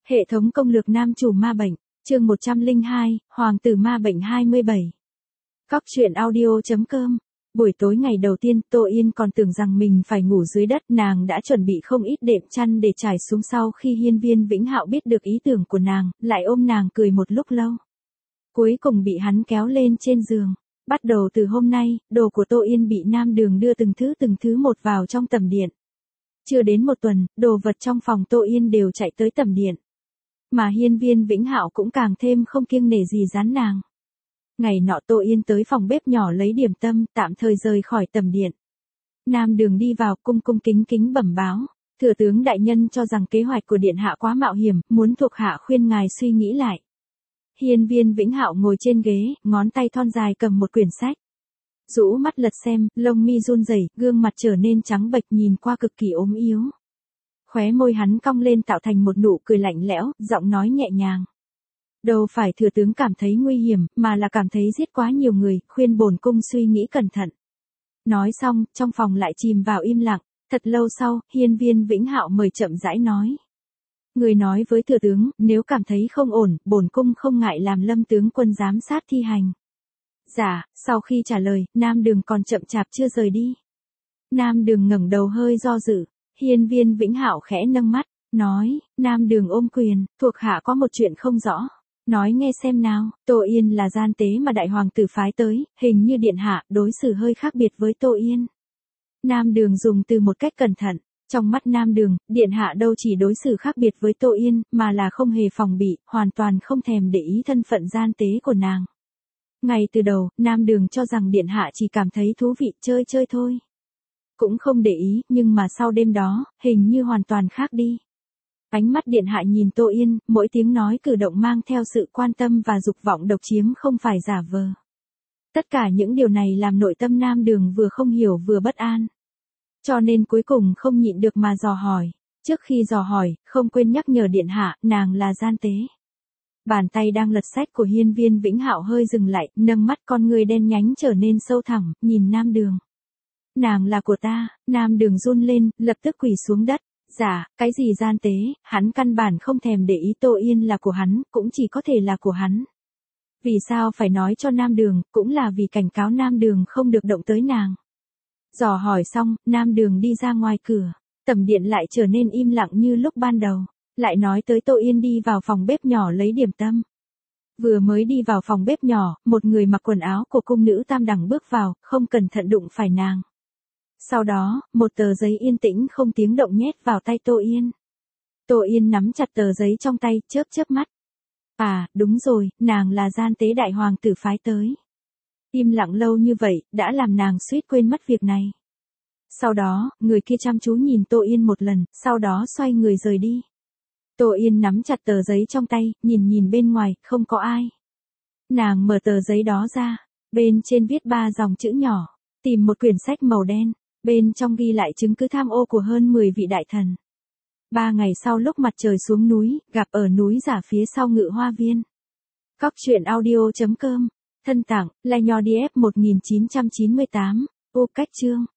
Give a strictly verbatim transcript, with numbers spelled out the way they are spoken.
Hệ thống công lược nam chủ ma bệnh, chương một trăm lẻ hai, Hoàng tử ma bệnh hai mươi bảy. Cóc truyện audio.com. Buổi tối ngày đầu tiên, Tô Yên còn tưởng rằng mình phải ngủ dưới đất, nàng đã chuẩn bị không ít đệm chăn để trải xuống. Sau khi Hiên Viên Vĩnh Hạo biết được ý tưởng của nàng, lại ôm nàng cười một lúc lâu. Cuối cùng bị hắn kéo lên trên giường. Bắt đầu từ hôm nay, đồ của Tô Yên bị Nam Đường đưa từng thứ từng thứ một vào trong tầm điện. Chưa đến một tuần, đồ vật trong phòng Tô Yên đều chạy tới tầm điện. Mà Hiên Viên Vĩnh Hạo cũng càng thêm không kiêng nể gì dán nàng. Ngày nọ Tô Yên tới phòng bếp nhỏ lấy điểm tâm, tạm thời rời khỏi tầm điện. Nam Đường đi vào cung cung kính kính bẩm báo. Thừa tướng đại nhân cho rằng kế hoạch của điện hạ quá mạo hiểm, muốn thuộc hạ khuyên ngài suy nghĩ lại. Hiên Viên Vĩnh Hạo ngồi trên ghế, ngón tay thon dài cầm một quyển sách. Rũ mắt lật xem, lông mi run rẩy, gương mặt trở nên trắng bệch, nhìn qua cực kỳ ốm yếu. Khóe môi hắn cong lên tạo thành một nụ cười lạnh lẽo, giọng nói nhẹ nhàng. Đâu phải thừa tướng cảm thấy nguy hiểm, mà là cảm thấy giết quá nhiều người, khuyên bổn cung suy nghĩ cẩn thận. Nói xong, trong phòng lại chìm vào im lặng. Thật lâu sau, Hiên Viên Vĩnh Hạo mời chậm rãi nói. Người nói với thừa tướng, nếu cảm thấy không ổn, bổn cung không ngại làm Lâm tướng quân giám sát thi hành. Dạ, sau khi trả lời, Nam Đường còn chậm chạp chưa rời đi. Nam Đường ngẩng đầu hơi do dự. Hiên Viên Vĩnh Hạo khẽ nâng mắt, nói, Nam Đường ôm quyền, thuộc hạ có một chuyện không rõ. Nói nghe xem nào. Tô Yên là gian tế mà đại hoàng tử phái tới, hình như điện hạ đối xử hơi khác biệt với Tô Yên. Nam Đường dùng từ một cách cẩn thận. Trong mắt Nam Đường, điện hạ đâu chỉ đối xử khác biệt với Tô Yên, mà là không hề phòng bị, hoàn toàn không thèm để ý thân phận gian tế của nàng. Ngay từ đầu, Nam Đường cho rằng điện hạ chỉ cảm thấy thú vị chơi chơi thôi. Cũng không để ý, nhưng mà sau đêm đó, hình như hoàn toàn khác đi. Ánh mắt điện hạ nhìn Tô Yên, mỗi tiếng nói cử động mang theo sự quan tâm và dục vọng độc chiếm không phải giả vờ. Tất cả những điều này làm nội tâm Nam Đường vừa không hiểu vừa bất an. Cho nên cuối cùng không nhịn được mà dò hỏi. Trước khi dò hỏi, không quên nhắc nhở điện hạ, nàng là gian tế. Bàn tay đang lật sách của Hiên Viên Vĩnh Hạo hơi dừng lại, nâng mắt con người đen nhánh trở nên sâu thẳm, nhìn Nam Đường. Nàng là của ta. Nam Đường run lên, lập tức quỳ xuống đất. Dạ, cái gì gian tế, hắn căn bản không thèm để ý Tô Yên là của hắn, cũng chỉ có thể là của hắn. Vì sao phải nói cho Nam Đường, cũng là vì cảnh cáo Nam Đường không được động tới nàng. Dò hỏi xong, Nam Đường đi ra ngoài cửa, tầm điện lại trở nên im lặng như lúc ban đầu. Lại nói tới Tô Yên đi vào phòng bếp nhỏ lấy điểm tâm. Vừa mới đi vào phòng bếp nhỏ, một người mặc quần áo của cung nữ tam đẳng bước vào, không cẩn thận đụng phải nàng. Sau đó, một tờ giấy yên tĩnh không tiếng động nhét vào tay Tô Yên. Tô Yên nắm chặt tờ giấy trong tay, chớp chớp mắt. À, đúng rồi, nàng là gian tế đại hoàng tử phái tới. Im lặng lâu như vậy, đã làm nàng suýt quên mất việc này. Sau đó, người kia chăm chú nhìn Tô Yên một lần, sau đó xoay người rời đi. Tô Yên nắm chặt tờ giấy trong tay, nhìn nhìn bên ngoài, không có ai. Nàng mở tờ giấy đó ra, bên trên viết ba dòng chữ nhỏ, tìm một quyển sách màu đen, bên trong ghi lại chứng cứ tham ô của hơn mười vị đại thần. Ba ngày sau lúc mặt trời xuống núi, gặp ở núi giả phía sau Ngự Hoa Viên. Cóc truyện audio.com. Thân tặng, Lai Nho đi ép một nghìn chín trăm chín mươi tám, ô cách chương.